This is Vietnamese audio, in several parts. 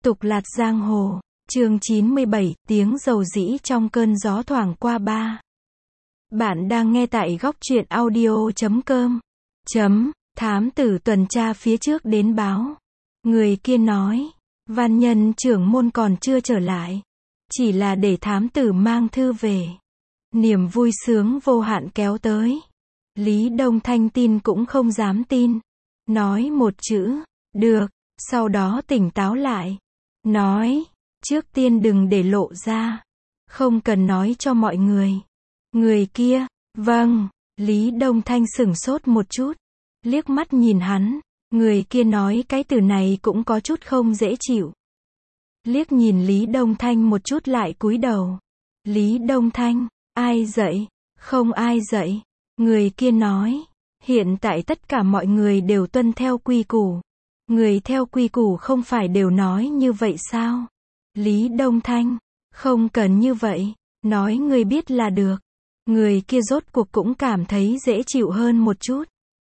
Tục lạt giang hồ, chương 97, tiếng dầu dĩ trong cơn gió thoảng qua ba. Bạn đang nghe tại góc truyện audio.com. Thám tử tuần tra phía trước đến báo. Người kia nói, văn nhân trưởng môn còn chưa trở lại. Chỉ là để thám tử mang thư về. Niềm vui sướng vô hạn kéo tới. Lý Đông Thanh tin cũng không dám tin. Nói một chữ, được, sau đó tỉnh táo lại. Nói, trước tiên đừng để lộ ra. Không cần nói cho mọi người. Người kia, vâng, Lý Đông Thanh sửng sốt một chút. Liếc mắt nhìn hắn, người kia nói cái từ này cũng có chút không dễ chịu. Liếc nhìn Lý Đông Thanh một chút lại cúi đầu. Lý Đông Thanh, ai dạy? Không ai dạy. Người kia nói, hiện tại tất cả mọi người đều tuân theo quy củ. Người theo quy củ không phải đều nói như vậy sao? Lý Đông Thanh, không cần như vậy, nói người biết là được. Người kia rốt cuộc cũng cảm thấy dễ chịu hơn một chút.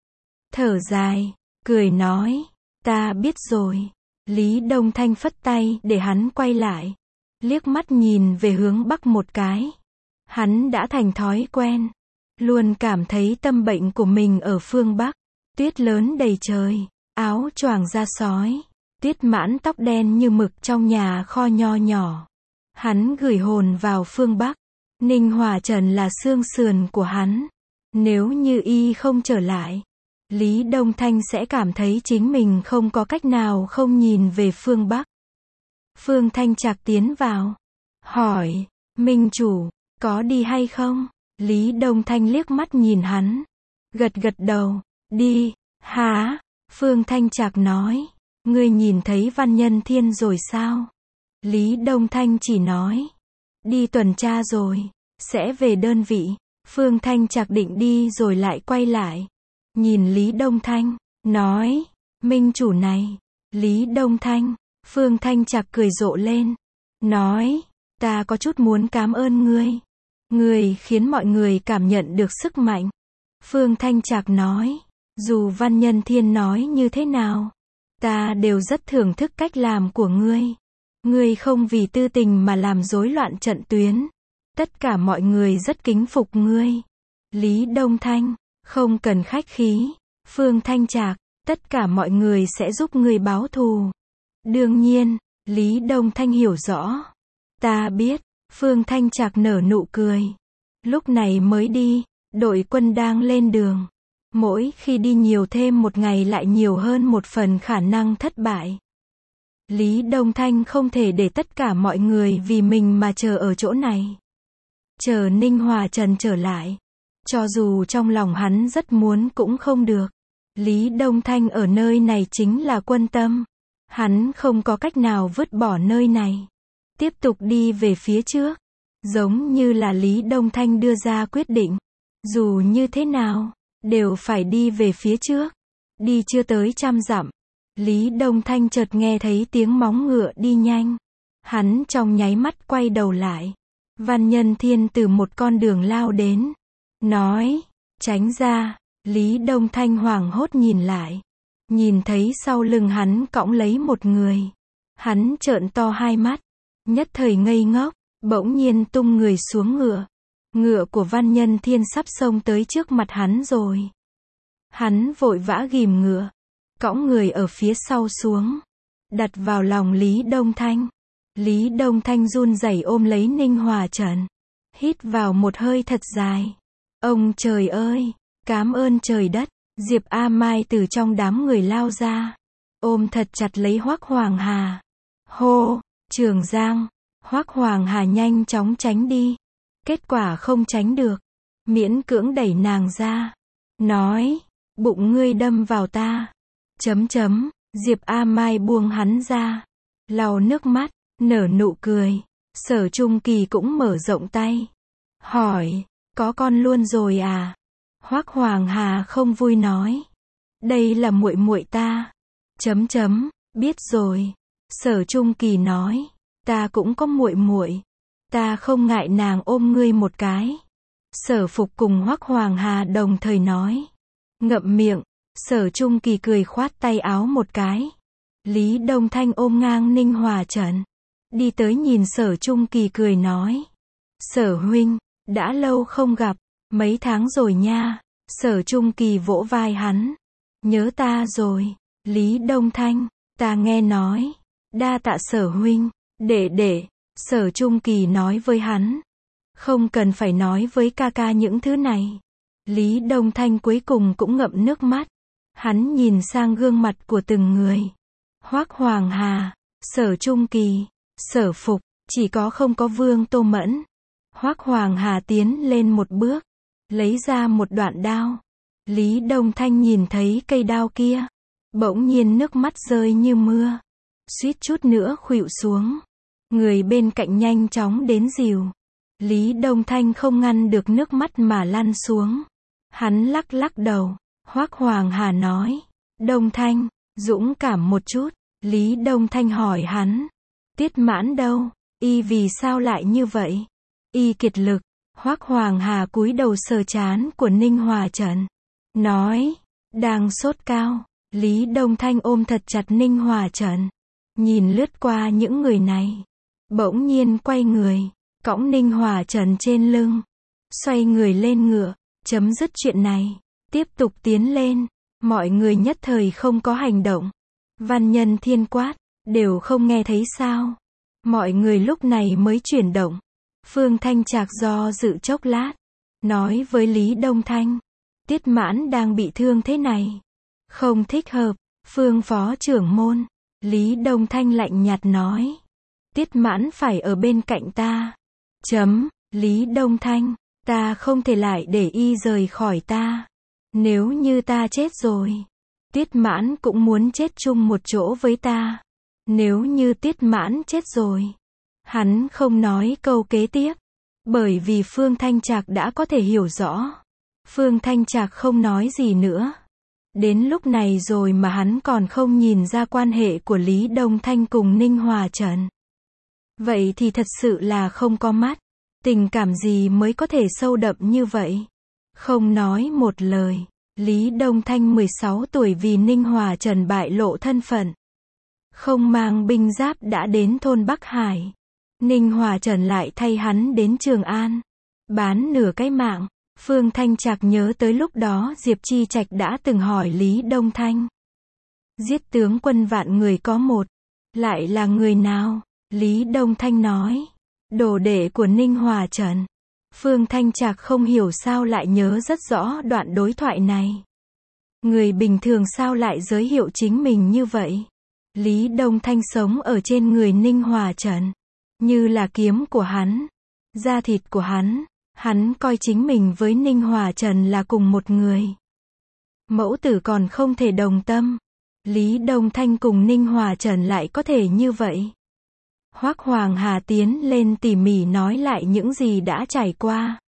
Thở dài, cười nói, ta biết rồi. Lý Đông Thanh phất tay để hắn quay lại. Liếc mắt nhìn về hướng bắc một cái. Hắn đã thành thói quen. Luôn cảm thấy tâm bệnh của mình ở phương Bắc. Tuyết lớn đầy trời. Áo choàng da sói, Tuyết Mãn tóc đen như mực trong nhà kho nho nhỏ. Hắn gửi hồn vào phương Bắc. Ninh Hòa Trần là xương sườn của hắn. Nếu như y không trở lại, Lý Đông Thanh sẽ cảm thấy chính mình không có cách nào không nhìn về phương Bắc. Phương Thanh Trạc tiến vào. Hỏi, Minh chủ, có đi hay không? Lý Đông Thanh liếc mắt nhìn hắn. Gật gật đầu, đi, hả? Phương Thanh Trạc nói, ngươi nhìn thấy Văn Nhân Thiên rồi sao? Lý Đông Thanh chỉ nói, đi tuần tra rồi, sẽ về đơn vị. Phương Thanh Trạc định đi rồi lại quay lại. Nhìn Lý Đông Thanh, nói, Minh chủ này. Lý Đông Thanh, Phương Thanh Trạc cười rộ lên. Nói, ta có chút muốn cảm ơn ngươi. Ngươi khiến mọi người cảm nhận được sức mạnh. Phương Thanh Trạc nói, dù Văn Nhân Thiên nói như thế nào, ta đều rất thưởng thức cách làm của ngươi. Ngươi không vì tư tình mà làm rối loạn trận tuyến. Tất cả mọi người rất kính phục ngươi. Lý Đông Thanh, không cần khách khí. Phương Thanh Trạc, tất cả mọi người sẽ giúp ngươi báo thù. Đương nhiên, Lý Đông Thanh hiểu rõ. Ta biết. Phương Thanh Trạc nở nụ cười. Lúc này mới đi, đội quân đang lên đường. Mỗi khi đi nhiều thêm một ngày lại nhiều hơn một phần khả năng thất bại. Lý Đông Thanh không thể để tất cả mọi người vì mình mà chờ ở chỗ này. Chờ Ninh Hòa Trần trở lại. Cho dù trong lòng hắn rất muốn cũng không được. Lý Đông Thanh ở nơi này chính là quân tâm. Hắn không có cách nào vứt bỏ nơi này. Tiếp tục đi về phía trước. Giống như là Lý Đông Thanh đưa ra quyết định. Dù như thế nào, đều phải đi về phía trước. Đi chưa tới 100 dặm. Lý Đông Thanh chợt nghe thấy tiếng móng ngựa đi nhanh. Hắn trong nháy mắt quay đầu lại. Văn Nhân Thiên từ một con đường lao đến. Nói, tránh ra. Lý Đông Thanh hoảng hốt nhìn lại. Nhìn thấy sau lưng hắn cõng lấy một người. Hắn trợn to hai mắt. Nhất thời ngây ngốc. Bỗng nhiên tung người xuống ngựa. Ngựa của Văn Nhân Thiên sắp xông tới trước mặt hắn rồi. Hắn vội vã ghìm ngựa. Cõng người ở phía sau xuống. Đặt vào lòng Lý Đông Thanh. Lý Đông Thanh run rẩy ôm lấy Ninh Hòa Trần. Hít vào một hơi thật dài. Ông trời ơi! Cám ơn trời đất! Diệp A Mai từ trong đám người lao ra. Ôm thật chặt lấy Hoắc Hoàng Hà. Hô! Trường Giang! Hoắc Hoàng Hà nhanh chóng tránh đi. Kết quả không tránh được. Miễn cưỡng đẩy nàng ra. Nói, bụng ngươi đâm vào ta. Diệp A Mai buông hắn ra. Lau nước mắt, nở nụ cười. Sở Trung Kỳ cũng mở rộng tay. Hỏi, có con luôn rồi à? Hoắc Hoàng Hà không vui nói. Đây là muội muội ta. Biết rồi. Sở Trung Kỳ nói. Ta cũng có muội muội. Ta không ngại nàng ôm ngươi một cái. Sở Phục cùng Hoắc Hoàng Hà đồng thời nói. Ngậm miệng. Sở Trung Kỳ cười khoát tay áo một cái. Lý Đông Thanh ôm ngang Ninh Hòa Trần. Đi tới nhìn Sở Trung Kỳ cười nói. Sở huynh, đã lâu không gặp, mấy tháng rồi nha. Sở Trung Kỳ vỗ vai hắn. Nhớ ta rồi. Lý Đông Thanh, ta nghe nói. Đa tạ Sở huynh. Để. Sở Trung Kỳ nói với hắn. Không cần phải nói với ca ca những thứ này. Lý Đông Thanh cuối cùng cũng ngậm nước mắt. Hắn nhìn sang gương mặt của từng người. Hoắc Hoàng Hà, Sở Trung Kỳ, Sở Phục, chỉ có không có Vương Tô Mẫn. Hoắc Hoàng Hà tiến lên một bước, lấy ra một đoạn đao. Lý Đông Thanh nhìn thấy cây đao kia, bỗng nhiên nước mắt rơi như mưa, suýt chút nữa khuỵu xuống. Người bên cạnh nhanh chóng đến dìu. Lý Đông Thanh không ngăn được nước mắt mà lăn xuống. Hắn lắc đầu. Hoắc Hoàng Hà nói. Đông Thanh, dũng cảm một chút. Lý Đông Thanh hỏi hắn. Tiết Mãn đâu? Y vì sao lại như vậy? Y kiệt lực. Hoắc Hoàng Hà cúi đầu sờ trán của Ninh Hòa Trần. Nói. Đang sốt cao. Lý Đông Thanh ôm thật chặt Ninh Hòa Trần. Nhìn lướt qua những người này. Bỗng nhiên quay người. Cõng Ninh Hòa Trần trên lưng. Xoay người lên ngựa. Chấm dứt chuyện này. Tiếp tục tiến lên. Mọi người nhất thời không có hành động. Văn Nhân Thiên quát. Đều không nghe thấy sao. Mọi người lúc này mới chuyển động. Phương Thanh Trạc do dự chốc lát. Nói với Lý Đông Thanh. Tiết Mãn đang bị thương thế này. Không thích hợp. Phương Phó trưởng môn. Lý Đông Thanh lạnh nhạt nói. Tiết Mãn phải ở bên cạnh ta. Lý Đông Thanh. Ta không thể lại để y rời khỏi ta. Nếu như ta chết rồi. Tiết Mãn cũng muốn chết chung một chỗ với ta. Nếu như Tiết Mãn chết rồi. Hắn không nói câu kế tiếp. Bởi vì Phương Thanh Trạc đã có thể hiểu rõ. Phương Thanh Trạc không nói gì nữa. Đến lúc này rồi mà hắn còn không nhìn ra quan hệ của Lý Đông Thanh cùng Ninh Hòa Trần. Vậy thì thật sự là không có mắt. Tình cảm gì mới có thể sâu đậm như vậy? Không nói một lời. Lý Đông Thanh 16 tuổi vì Ninh Hòa Trần bại lộ thân phận. Không mang binh giáp đã đến thôn Bắc Hải. Ninh Hòa Trần lại thay hắn đến Trường An. Bán nửa cái mạng. Phương Thanh Trạc nhớ tới lúc đó Diệp Chi Trạch đã từng hỏi Lý Đông Thanh. Giết tướng quân vạn người có một. Lại là người nào? Lý Đông Thanh nói. Đồ đệ của Ninh Hòa Trần. Phương Thanh Trạc không hiểu sao lại nhớ rất rõ đoạn đối thoại này. Người bình thường sao lại giới thiệu chính mình như vậy? Lý Đông Thanh sống ở trên người Ninh Hòa Trần. Như là kiếm của hắn. Da thịt của hắn. Hắn coi chính mình với Ninh Hòa Trần là cùng một người. Mẫu tử còn không thể đồng tâm. Lý Đông Thanh cùng Ninh Hòa Trần lại có thể như vậy. Hoắc Hoàng Hà tiến lên tỉ mỉ nói lại những gì đã trải qua.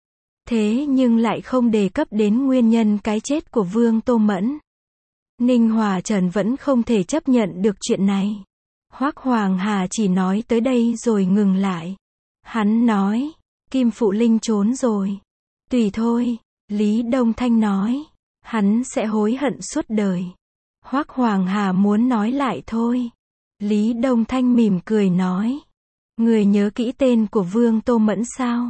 Thế nhưng lại không đề cập đến nguyên nhân cái chết của Vương Tô Mẫn. Ninh Hòa Trần vẫn không thể chấp nhận được chuyện này. Hoắc Hoàng Hà chỉ nói tới đây rồi ngừng lại. Hắn nói, Kim Phụ Linh trốn rồi. Tùy thôi, Lý Đông Thanh nói, hắn sẽ hối hận suốt đời. Hoắc Hoàng Hà muốn nói lại thôi. Lý Đông Thanh mỉm cười nói. Người nhớ kỹ tên của Vương Tô Mẫn sao?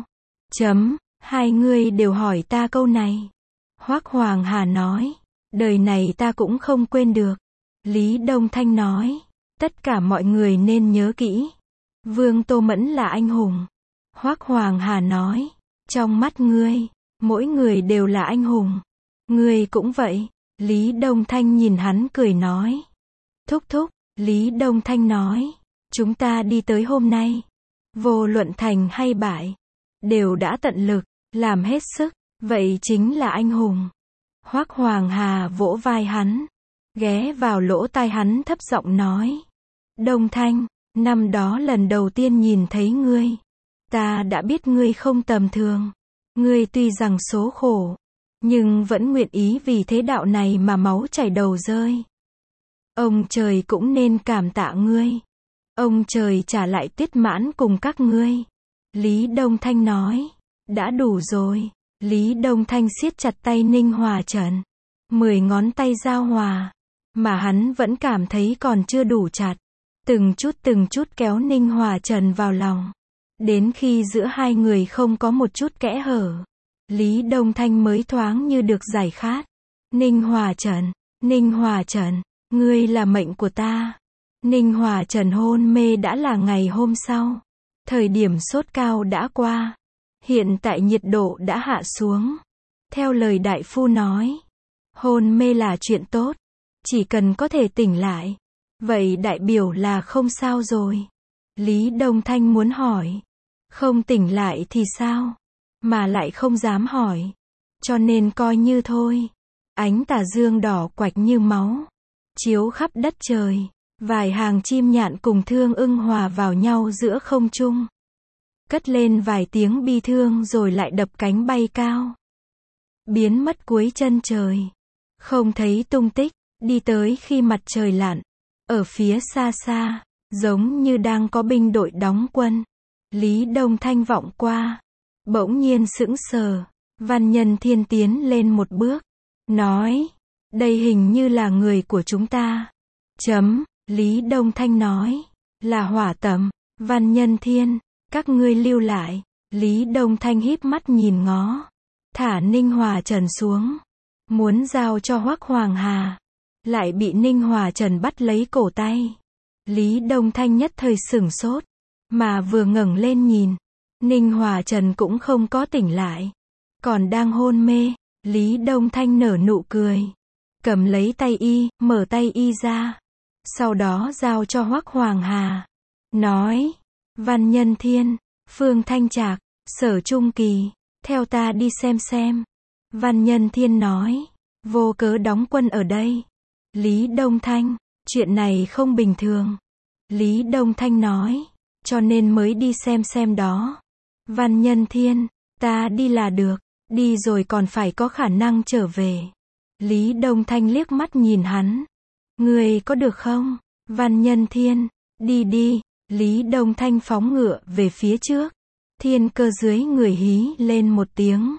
Hai người đều hỏi ta câu này. Hoắc Hoàng Hà nói. Đời này ta cũng không quên được. Lý Đông Thanh nói. Tất cả mọi người nên nhớ kỹ. Vương Tô Mẫn là anh hùng. Hoắc Hoàng Hà nói. Trong mắt ngươi, mỗi người đều là anh hùng. Ngươi cũng vậy. Lý Đông Thanh nhìn hắn cười nói. Thúc thúc. Lý Đông Thanh nói, chúng ta đi tới hôm nay, vô luận thành hay bại, đều đã tận lực, làm hết sức, vậy chính là anh hùng. Hoắc Hoàng Hà vỗ vai hắn, ghé vào lỗ tai hắn thấp giọng nói, Đông Thanh, năm đó lần đầu tiên nhìn thấy ngươi, ta đã biết ngươi không tầm thường, ngươi tuy rằng số khổ, nhưng vẫn nguyện ý vì thế đạo này mà máu chảy đầu rơi. Ông trời cũng nên cảm tạ ngươi. Ông trời trả lại Tiết Mãn cùng các ngươi. Lý Đông Thanh nói. Đã đủ rồi. Lý Đông Thanh siết chặt tay Ninh Hòa Trần. 10 ngón tay giao hòa. mà hắn vẫn cảm thấy còn chưa đủ chặt. Từng chút kéo Ninh Hòa Trần vào lòng. Đến khi giữa hai người không có một chút kẽ hở, Lý Đông Thanh mới thoáng như được giải khát. Ninh Hòa Trần, ngươi là mệnh của ta. Ninh Hòa Trần hôn mê đã là ngày hôm sau. Thời điểm sốt cao đã qua. Hiện tại nhiệt độ đã hạ xuống. Theo lời đại phu nói, hôn mê là chuyện tốt. Chỉ cần có thể tỉnh lại, vậy đại biểu là không sao rồi. Lý Đông Thanh muốn hỏi, không tỉnh lại thì sao? Mà lại không dám hỏi. Cho nên coi như thôi. Ánh tà dương đỏ quạch như máu, chiếu khắp đất trời. Vài hàng chim nhạn cùng thương ưng hòa vào nhau giữa không trung. Cất lên vài tiếng bi thương rồi lại đập cánh bay cao. Biến mất cuối chân trời. Không thấy tung tích, đi tới khi mặt trời lặn. Ở phía xa xa, giống như đang có binh đội đóng quân. Lý Đông Thanh vọng qua. Bỗng nhiên sững sờ. Văn Nhân Thiên tiến lên một bước. Nói, đây hình như là người của chúng ta. Lý Đông Thanh nói, là Hỏa Tầm. Văn Nhân Thiên, các ngươi lưu lại. Lý Đông Thanh híp mắt nhìn ngó. Thả Ninh Hòa Trần xuống. Muốn giao cho Hoắc Hoàng Hà. Lại bị Ninh Hòa Trần bắt lấy cổ tay. Lý Đông Thanh nhất thời sửng sốt. Mà vừa ngẩng lên nhìn, Ninh Hòa Trần cũng không có tỉnh lại. Còn đang hôn mê. Lý Đông Thanh nở nụ cười. Cầm lấy tay y, mở tay y ra. Sau đó giao cho Hoắc Hoàng Hà. Nói, Văn Nhân Thiên, Phương Thanh Trạc, Sở Trung Kỳ, theo ta đi xem. Văn Nhân Thiên nói, vô cớ đóng quân ở đây. Lý Đông Thanh, chuyện này không bình thường. Lý Đông Thanh nói, cho nên mới đi xem đó. Văn Nhân Thiên, ta đi là được, đi rồi còn phải có khả năng trở về. Lý Đông Thanh liếc mắt nhìn hắn. Ngươi có được không? Văn Nhân Thiên, đi. Lý Đông Thanh phóng ngựa về phía trước. Thiên Cơ dưới người hí lên một tiếng.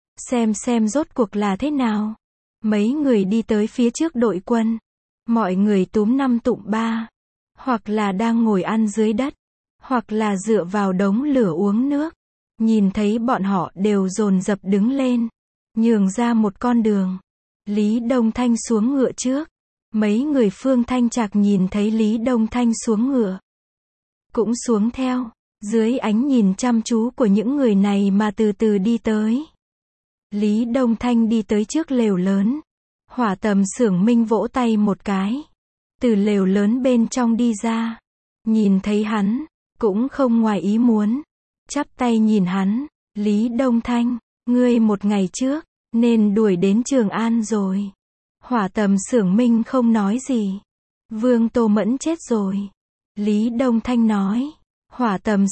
Xem rốt cuộc là thế nào. Mấy người đi tới phía trước đội quân. Mọi người túm năm tụm ba. Hoặc là đang ngồi ăn dưới đất. Hoặc là dựa vào đống lửa uống nước. Nhìn thấy bọn họ đều dồn dập đứng lên. Nhường ra một con đường. Lý Đông Thanh xuống ngựa trước. Mấy người Phương Thanh Trạc nhìn thấy Lý Đông Thanh xuống ngựa. Cũng xuống theo. Dưới ánh nhìn chăm chú của những người này mà từ từ đi tới. Lý Đông Thanh đi tới trước lều lớn. Hỏa Tầm Xưởng Minh vỗ tay một cái. Từ lều lớn bên trong đi ra. Nhìn thấy hắn, cũng không ngoài ý muốn. Chắp tay nhìn hắn. Lý Đông Thanh, ngươi một ngày trước, nên đuổi đến Trường An rồi. Hỏa Tầm Xưởng Minh không nói gì. Vương Tô Mẫn chết rồi. Lý Đông Thanh nói. Hỏa Tầm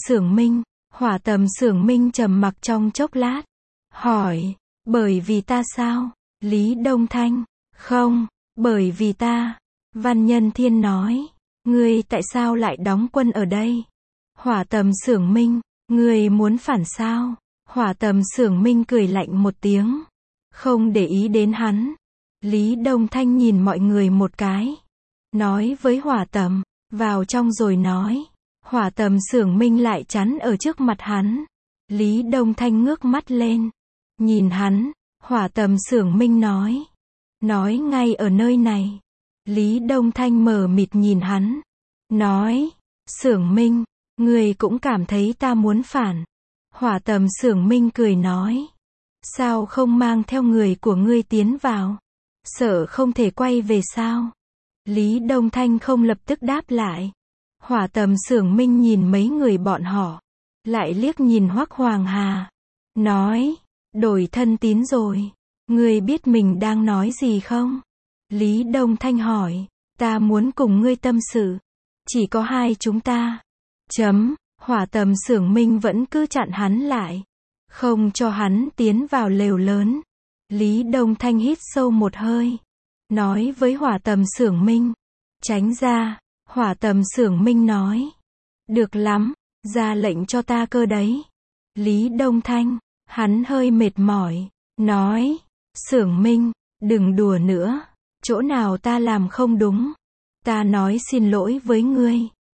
Xưởng Minh trầm mặc trong chốc lát. Hỏi, bởi vì ta sao? Lý Đông Thanh, không, bởi vì ta. Văn Nhân Thiên nói, ngươi tại sao lại đóng quân ở đây? Hỏa Tầm Xưởng Minh, ngươi muốn phản sao? Hỏa Tầm Xưởng Minh cười lạnh một tiếng. Không để ý đến hắn. Lý Đông Thanh nhìn mọi người một cái. Nói với Hỏa Tầm, vào trong rồi nói. Hỏa Tầm Xưởng Minh lại chắn ở trước mặt hắn. Lý Đông Thanh ngước mắt lên. Nhìn hắn, Hỏa Tầm Xưởng Minh nói. Nói ngay ở nơi này. Lý Đông Thanh mờ mịt nhìn hắn. Nói, Xưởng Minh, ngươi cũng cảm thấy ta muốn phản. Hỏa Tầm Xưởng Minh cười nói. Sao không mang theo người của ngươi tiến vào? Sợ không thể quay về sao? Lý Đông Thanh không lập tức đáp lại. Hỏa Tầm Xưởng Minh nhìn mấy người bọn họ. Lại liếc nhìn Hoắc Hoàng Hà. Nói, đổi thân tín rồi. Ngươi biết mình đang nói gì không? Lý Đông Thanh hỏi. Ta muốn cùng ngươi tâm sự. Chỉ có hai chúng ta. Hỏa Tầm Xưởng Minh vẫn cứ chặn hắn lại. Không cho hắn tiến vào lều lớn. Lý Đông Thanh hít sâu một hơi. Nói với Hỏa Tầm Xưởng Minh. Tránh ra. Hỏa Tầm Xưởng Minh nói. Được lắm, ra lệnh cho ta cơ đấy. Lý Đông Thanh, hắn hơi mệt mỏi. Nói. Xưởng Minh, đừng đùa nữa. Chỗ nào ta làm không đúng? Ta nói xin lỗi với ngươi.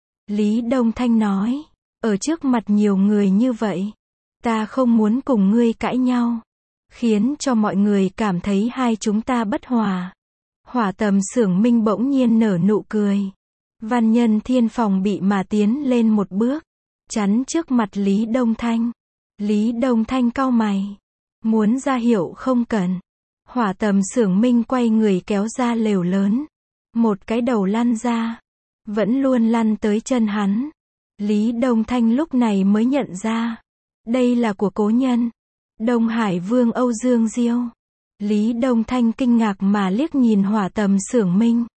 Lý Đông Thanh nói. Ở trước mặt nhiều người như vậy, ta không muốn cùng ngươi cãi nhau, khiến cho mọi người cảm thấy hai chúng ta bất hòa. Hỏa Tầm Xưởng Minh bỗng nhiên nở nụ cười. Văn Nhân Thiên phòng bị mà tiến lên một bước, chắn trước mặt Lý Đông Thanh. Lý Đông Thanh cau mày, muốn ra hiệu không cần. Hỏa Tầm Xưởng Minh quay người kéo ra lều lớn, một cái đầu lăn ra, vẫn luôn lăn tới chân hắn. Lý Đông Thanh lúc này mới nhận ra, đây là của cố nhân, Đông Hải Vương Âu Dương Diêu. Lý Đông Thanh kinh ngạc mà liếc nhìn Hỏa Tầm Xưởng Minh.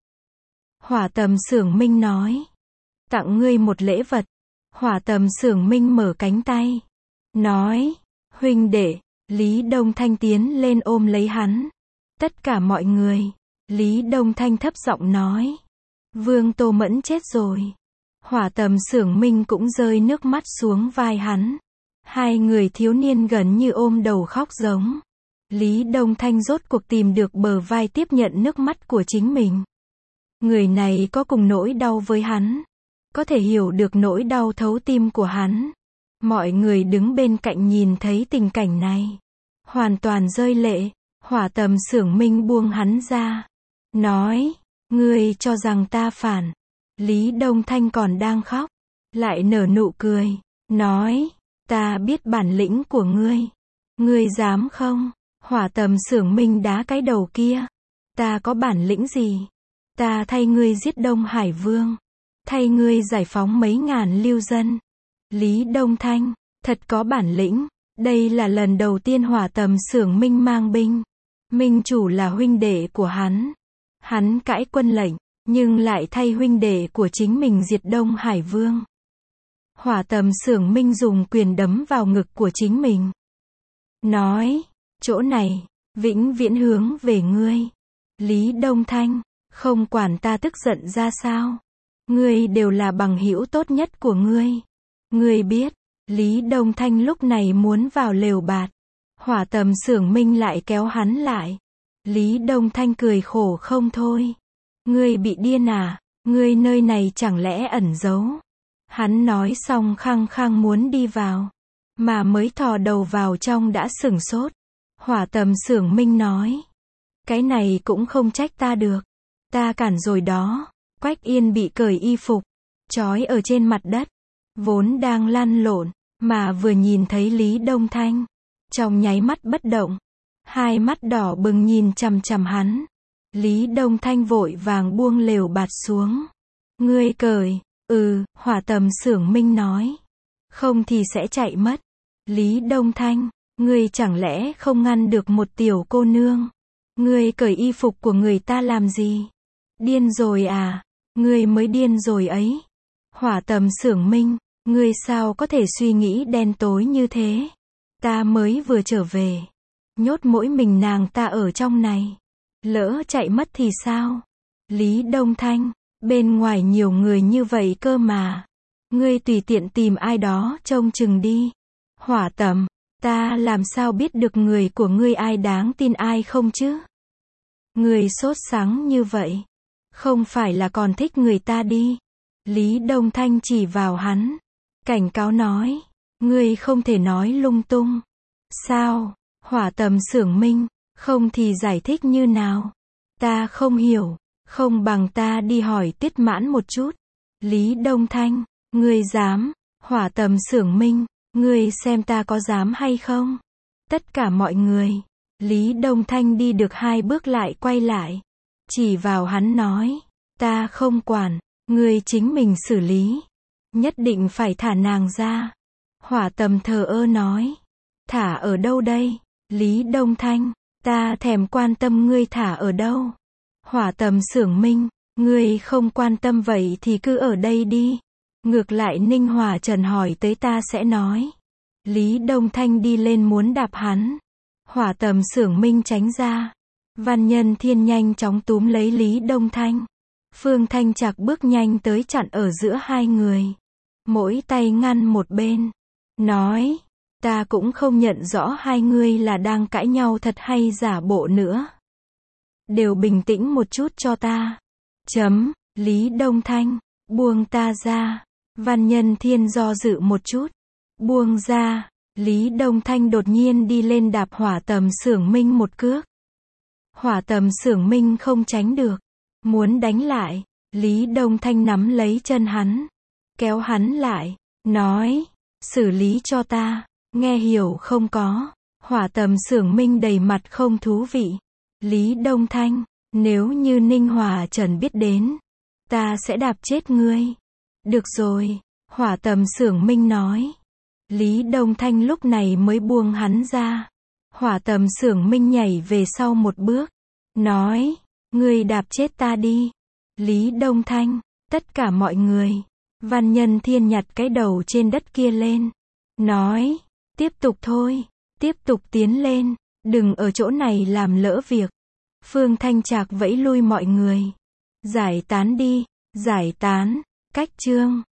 Hỏa Tầm Xưởng Minh nói, tặng ngươi một lễ vật. Hỏa Tầm Xưởng Minh mở cánh tay, nói, huynh đệ. Lý Đông Thanh tiến lên ôm lấy hắn. Tất cả mọi người. Lý Đông Thanh thấp giọng nói, Vương Tô Mẫn chết rồi. Hỏa Tầm Xưởng Minh cũng rơi nước mắt xuống vai hắn. Hai người thiếu niên gần như ôm đầu khóc giống. Lý Đông Thanh rốt cuộc tìm được bờ vai tiếp nhận nước mắt của chính mình. Người này có cùng nỗi đau với hắn, có thể hiểu được nỗi đau thấu tim của hắn. Mọi người đứng bên cạnh nhìn thấy tình cảnh này, hoàn toàn rơi lệ. Hỏa Tầm Xưởng Minh buông hắn ra, nói, ngươi cho rằng ta phản. Lý Đông Thanh còn đang khóc, lại nở nụ cười, nói, ta biết bản lĩnh của ngươi. Ngươi dám không? Hỏa Tầm Xưởng Minh đá cái đầu kia. Ta có bản lĩnh gì? Ta thay ngươi giết Đông Hải Vương, thay ngươi giải phóng mấy ngàn lưu dân. Lý Đông Thanh, thật có bản lĩnh. Đây là lần đầu tiên Hỏa Tầm Xưởng Minh mang binh. Minh chủ là huynh đệ của hắn. Hắn cãi quân lệnh, nhưng lại thay huynh đệ của chính mình diệt Đông Hải Vương. Hỏa Tầm Xưởng Minh dùng quyền đấm vào ngực của chính mình, nói, chỗ này, vĩnh viễn hướng về ngươi. Lý Đông Thanh, không quản ta tức giận ra sao, ngươi đều là bằng hữu tốt nhất của ngươi. Ngươi biết. Lý Đông Thanh lúc này muốn vào lều bạt. Hỏa Tầm Xưởng Minh lại kéo hắn lại. Lý Đông Thanh cười khổ không thôi. Ngươi bị điên à? Ngươi nơi này chẳng lẽ ẩn giấu? Hắn nói xong khăng khăng muốn đi vào, mà mới thò đầu vào trong đã sửng sốt. Hỏa Tầm Xưởng Minh nói, cái này cũng không trách ta được. Ta cản rồi đó. Quách Yên bị cởi y phục, trói ở trên mặt đất, vốn đang lăn lộn, mà vừa nhìn thấy Lý Đông Thanh, trong nháy mắt bất động, hai mắt đỏ bừng nhìn chằm chằm hắn. Lý Đông Thanh vội vàng buông lều bạt xuống. Ngươi cởi? Hỏa Tầm Xưởng Minh nói. Không thì sẽ chạy mất. Lý Đông Thanh, ngươi chẳng lẽ không ngăn được một tiểu cô nương? Ngươi cởi y phục của người ta làm gì? Điên rồi à? Ngươi mới điên rồi ấy. Hỏa Tầm Xưởng Minh, ngươi sao có thể suy nghĩ đen tối như thế? Ta mới vừa trở về, nhốt mỗi mình nàng ta ở trong này. Lỡ chạy mất thì sao? Lý Đông Thanh, bên ngoài nhiều người như vậy cơ mà. Ngươi tùy tiện tìm ai đó trông chừng đi. Hỏa Tầm, ta làm sao biết được người của ngươi ai đáng tin ai không chứ? Ngươi sốt sắng như vậy, không phải là còn thích người ta đi? Lý Đông Thanh chỉ vào hắn, cảnh cáo nói, ngươi không thể nói lung tung. Sao? Hỏa Tầm Xưởng Minh, không thì giải thích như nào? Ta không hiểu, không bằng ta đi hỏi Tiết Mãn một chút. Lý Đông Thanh, ngươi dám? Hỏa Tầm Xưởng Minh, ngươi xem ta có dám hay không? Tất cả mọi người. Lý Đông Thanh đi được 2 bước lại quay lại, chỉ vào hắn nói, ta không quản, ngươi chính mình xử lý. Nhất định phải thả nàng ra. Hỏa Tầm thờ ơ nói, thả ở đâu đây? Lý Đông Thanh, ta thèm quan tâm ngươi thả ở đâu. Hỏa Tầm Xưởng Minh, ngươi không quan tâm vậy thì cứ ở đây đi. Ngược lại Ninh Hỏa Trần hỏi tới ta sẽ nói. Lý Đông Thanh đi lên muốn đạp hắn. Hỏa Tầm Xưởng Minh tránh ra. Văn Nhân Thiên nhanh chóng túm lấy Lý Đông Thanh. Phương Thanh Trạc bước nhanh tới chặn ở giữa hai người, mỗi tay ngăn một bên, nói, ta cũng không nhận rõ hai ngươi là đang cãi nhau thật hay giả bộ nữa. đều bình tĩnh một chút cho ta. Lý Đông Thanh, buông ta ra. Văn Nhân Thiên do dự một chút. Buông ra. Lý Đông Thanh đột nhiên đi lên đạp Hỏa Tầm Xưởng Minh một cước. Hỏa Tầm Xưởng Minh không tránh được. Muốn đánh lại. Lý Đông Thanh nắm lấy chân hắn. Kéo hắn lại. Nói. Xử lý cho ta. Nghe hiểu không có. Hỏa Tầm Xưởng Minh đầy mặt không thú vị. Lý Đông Thanh. Nếu như Ninh Hòa Trần biết đến. Ta sẽ đạp chết ngươi. Được rồi. Hỏa Tầm Xưởng Minh nói. Lý Đông Thanh lúc này mới buông hắn ra. Hỏa Tầm Xưởng Minh nhảy về sau một bước. Nói. Ngươi đạp chết ta đi. Lý Đông Thanh. Tất cả mọi người. Văn Nhân Thiên nhặt cái đầu trên đất kia lên. Nói. Tiếp tục thôi. Tiếp tục tiến lên. Đừng ở chỗ này làm lỡ việc. Phương Thanh Trạc vẫy lui mọi người. Giải tán đi. Giải tán. Cách chương.